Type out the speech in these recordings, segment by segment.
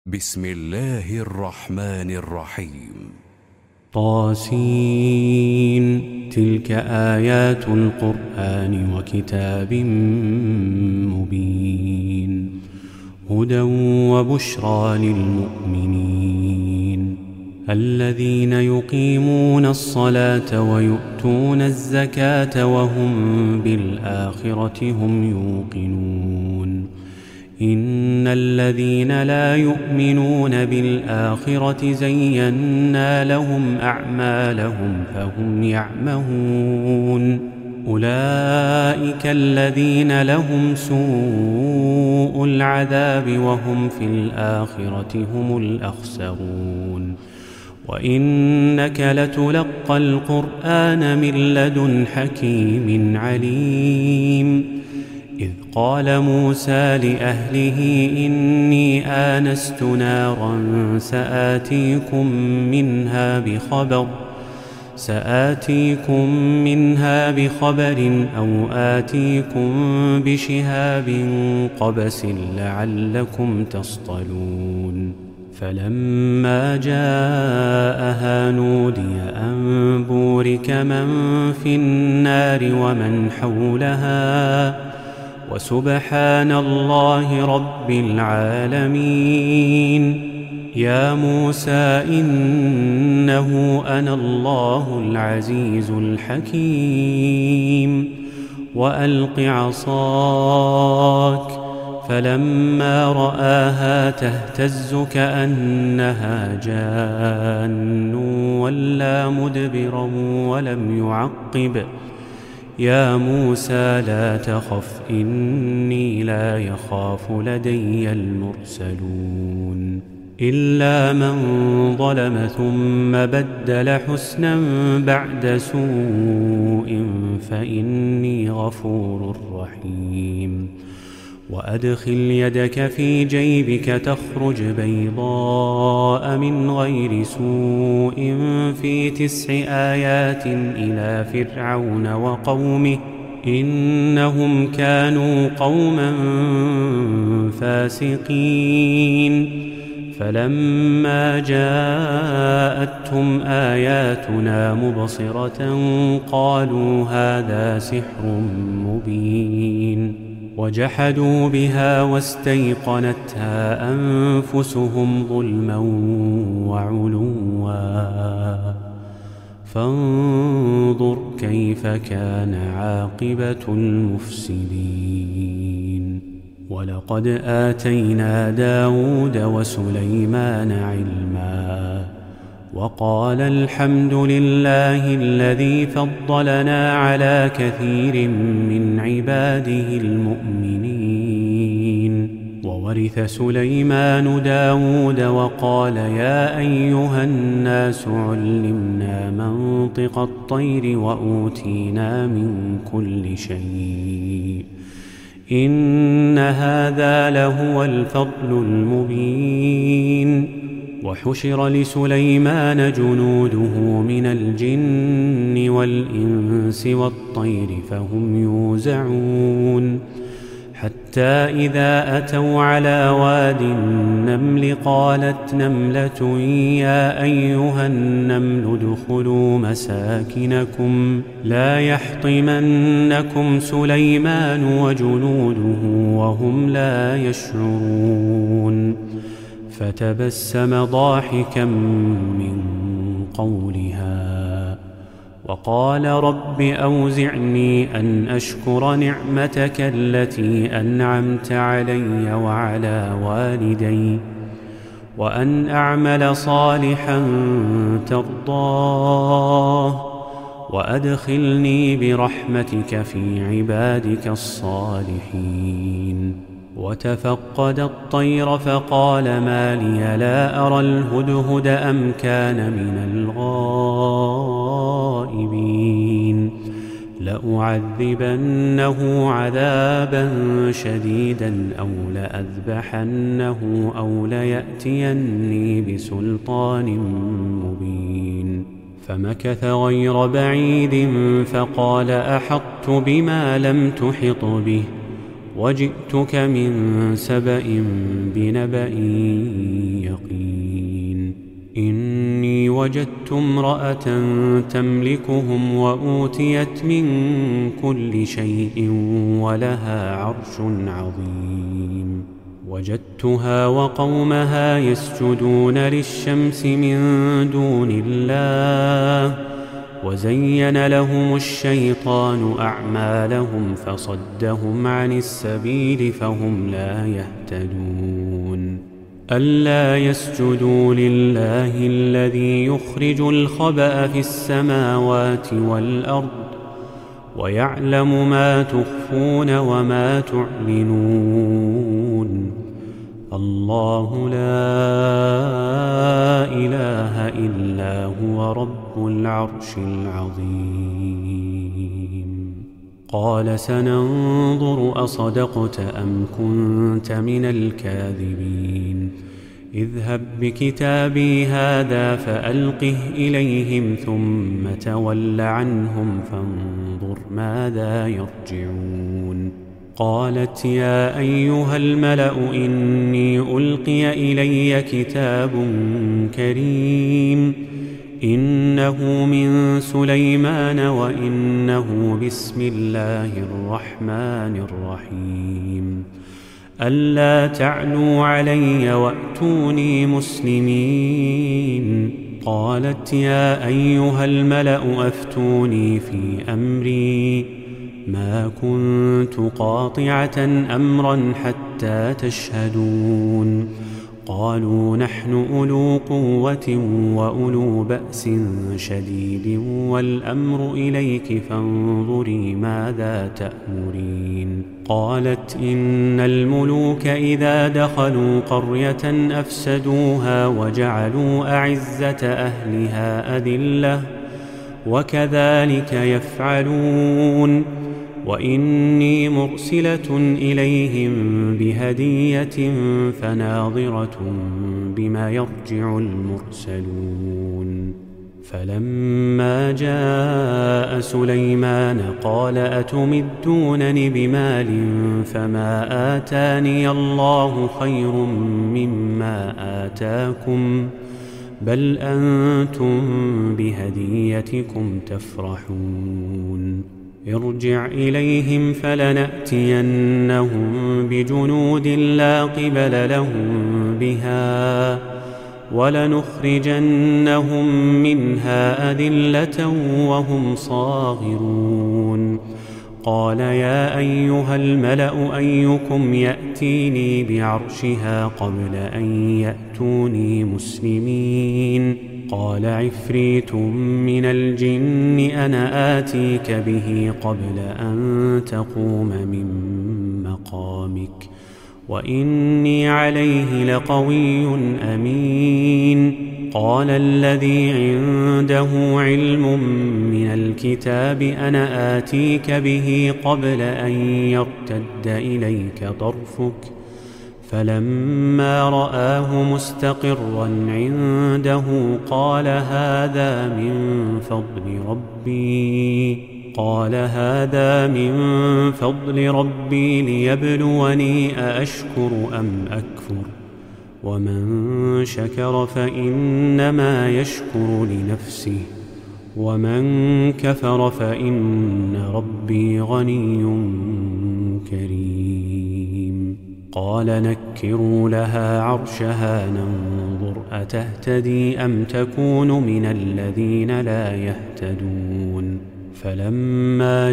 بسم الله الرحمن الرحيم. طاسين. تلك آيات القرآن وكتاب مبين، هدى وبشرى للمؤمنين الذين يقيمون الصلاة ويؤتون الزكاة وهم بالآخرة هم يوقنون. إن الذين لا يؤمنون بالآخرة زينا لهم أعمالهم فهم يعمهون. أولئك الذين لهم سوء العذاب وهم في الآخرة هم الأخسرون. وإنك لتلقى القرآن من لدن حكيم عليم. إذ قال موسى لأهله إني آنست نارا سآتيكم منها بخبر أو آتيكم بشهاب قبس لعلكم تصطلون. فلما جاءها نودي أن بورك من في النار ومن حولها وسبحان الله رب العالمين. يا موسى إنه أنا الله العزيز الحكيم. وألق عصاك. فلما رآها تهتز كأنها جان ولا مدبرا ولم يعقب. يا موسى لا تخف إني لا يخاف لدي المرسلون. إلا من ظلم ثم بدل حسنا بعد سوء فإني غفور رحيم. وأدخل يدك في جيبك تخرج بيضاء من غير سوء في 9 آيات إلى فرعون وقومه إنهم كانوا قوما فاسقين. فلما جاءتهم آياتنا مبصرة قالوا هذا سحر مبين. وجحدوا بها واستيقنتها أنفسهم ظلما وعلوا. فانظر كيف كان عاقبة المفسدين. ولقد آتينا داود وسليمان علما وقال الحمد لله الذي فضلنا على كثير من عباده المؤمنين. وورث سليمان داود وقال يا أيها الناس علمنا منطق الطير وأوتينا من كل شيء إن هذا لهو الفضل المبين. وحشر لسليمان جنوده من الجن والإنس والطير فهم يوزعون. حتى إذا أتوا على واد النمل قالت نملة يا أيها النمل ادخلوا مساكنكم لا يحطمنكم سليمان وجنوده وهم لا يشعرون. فتبسم ضاحكا من قولها وقال رب أوزعني أن أشكر نعمتك التي أنعمت علي وعلى والدي وأن أعمل صالحا ترضاه وأدخلني برحمتك في عبادك الصالحين. وتفقد الطير فقال ما لي لا أرى الهدهد أم كان من الغائبين. لأعذبنه عذابا شديدا أو لأذبحنه أو ليأتيني بسلطان مبين. فمكث غير بعيد فقال أحطت بما لم تحط به وجئتك من سبأ بنبأ يقين إني وجدت امرأة تملكهم وأوتيت من كل شيء ولها عرش عظيم وجدتها وقومها يسجدون للشمس من دون الله وزين لهم الشيطان أعمالهم فصدهم عن السبيل فهم لا يهتدون ألا يسجدوا لله الذي يخرج الخبأ في السماوات والأرض ويعلم ما تخفون وما تعلنون الله لا إله إلا هو رب العرش العظيم قال سننظر أصدقت أم كنت من الكاذبين اذهب بكتابي هذا فألقه إليهم ثم تول عنهم فانظر ماذا يرجعون قالت يا أيها الملأ إني ألقي إلي كتاب كريم إنه من سليمان وإنه بسم الله الرحمن الرحيم ألا تعلوا علي وأتوني مسلمين قالت يا أيها الملأ أفتوني في أمري ما كنت قاطعة أمرا حتى تشهدون قالوا نحن أولو قوة وأولو بأس شديد والأمر إليك فانظري ماذا تأمرين قالت إن الملوك إذا دخلوا قرية أفسدوها وجعلوا أعزة أهلها أذلة وكذلك يفعلون وإني مرسلة إليهم بهدية فناظرة بما يرجع المرسلون فلما جاء سليمان قال أتمدونني بمال فما آتاني الله خير مما آتاكم بل أنتم بهديتكم تفرحون ارجع إليهم فلنأتينهم بجنود لا قبل لهم بها ولنخرجنهم منها أذلة وهم صاغرون قال يا أيها الملأ أيكم يأتيني بعرشها قبل أن يأتوني مسلمين قال عفريت من الجن أنا آتيك به قبل أن تقوم من مقامك وإني عليه لقوي أمين قال الذي عنده علم من الكتاب أنا آتيك به قبل أن يرتد إليك طرفك فلما رآه مستقرا عنده قال هذا من فضل ربي ليبلوني أأشكر أم أكفر ومن شكر فإنما يشكر لنفسه ومن كفر فإن ربي غني كريم قال نكروا لها عرشها ننظر أتهتدي أم تكون من الذين لا يهتدون فلما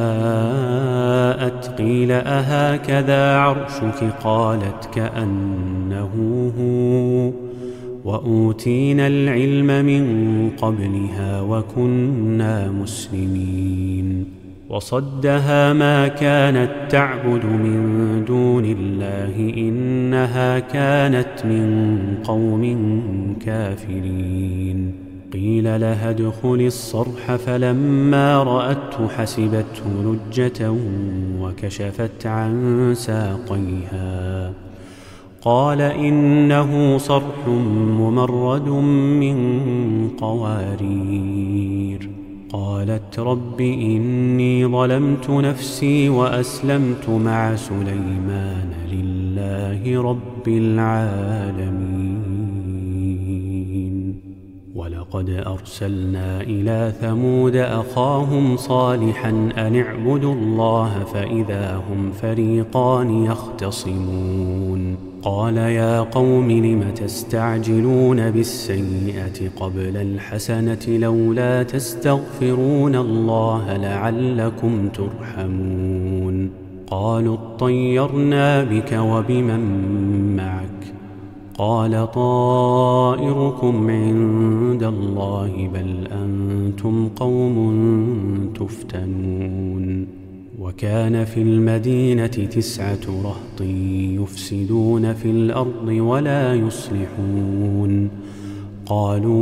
جاءت قيل أهكذا عرشك قالت كأنه هو وأوتينا العلم من قبلها وكنا مسلمين وصدها ما كانت تعبد من دون الله إنها كانت من قوم كافرين قيل لها ادخل الصرح فلما رأته حسبته لجة وكشفت عن ساقيها قال إنه صرح ممرد من قوارير قالت رب إني ظلمت نفسي وأسلمت مع سليمان لله رب العالمين. ولقد أرسلنا إلى ثمود أخاهم صالحا أن اعبدوا الله فإذا هم فريقان يختصمون. قال يا قوم لم تستعجلون بالسيئة قبل الحسنة لولا تستغفرون الله لعلكم ترحمون. قالوا اطيرنا بك وبمن معك قال طائركم عند الله بل أنتم قوم تفتنون. وكان في المدينة 9 رهط يفسدون في الأرض ولا يصلحون. قالوا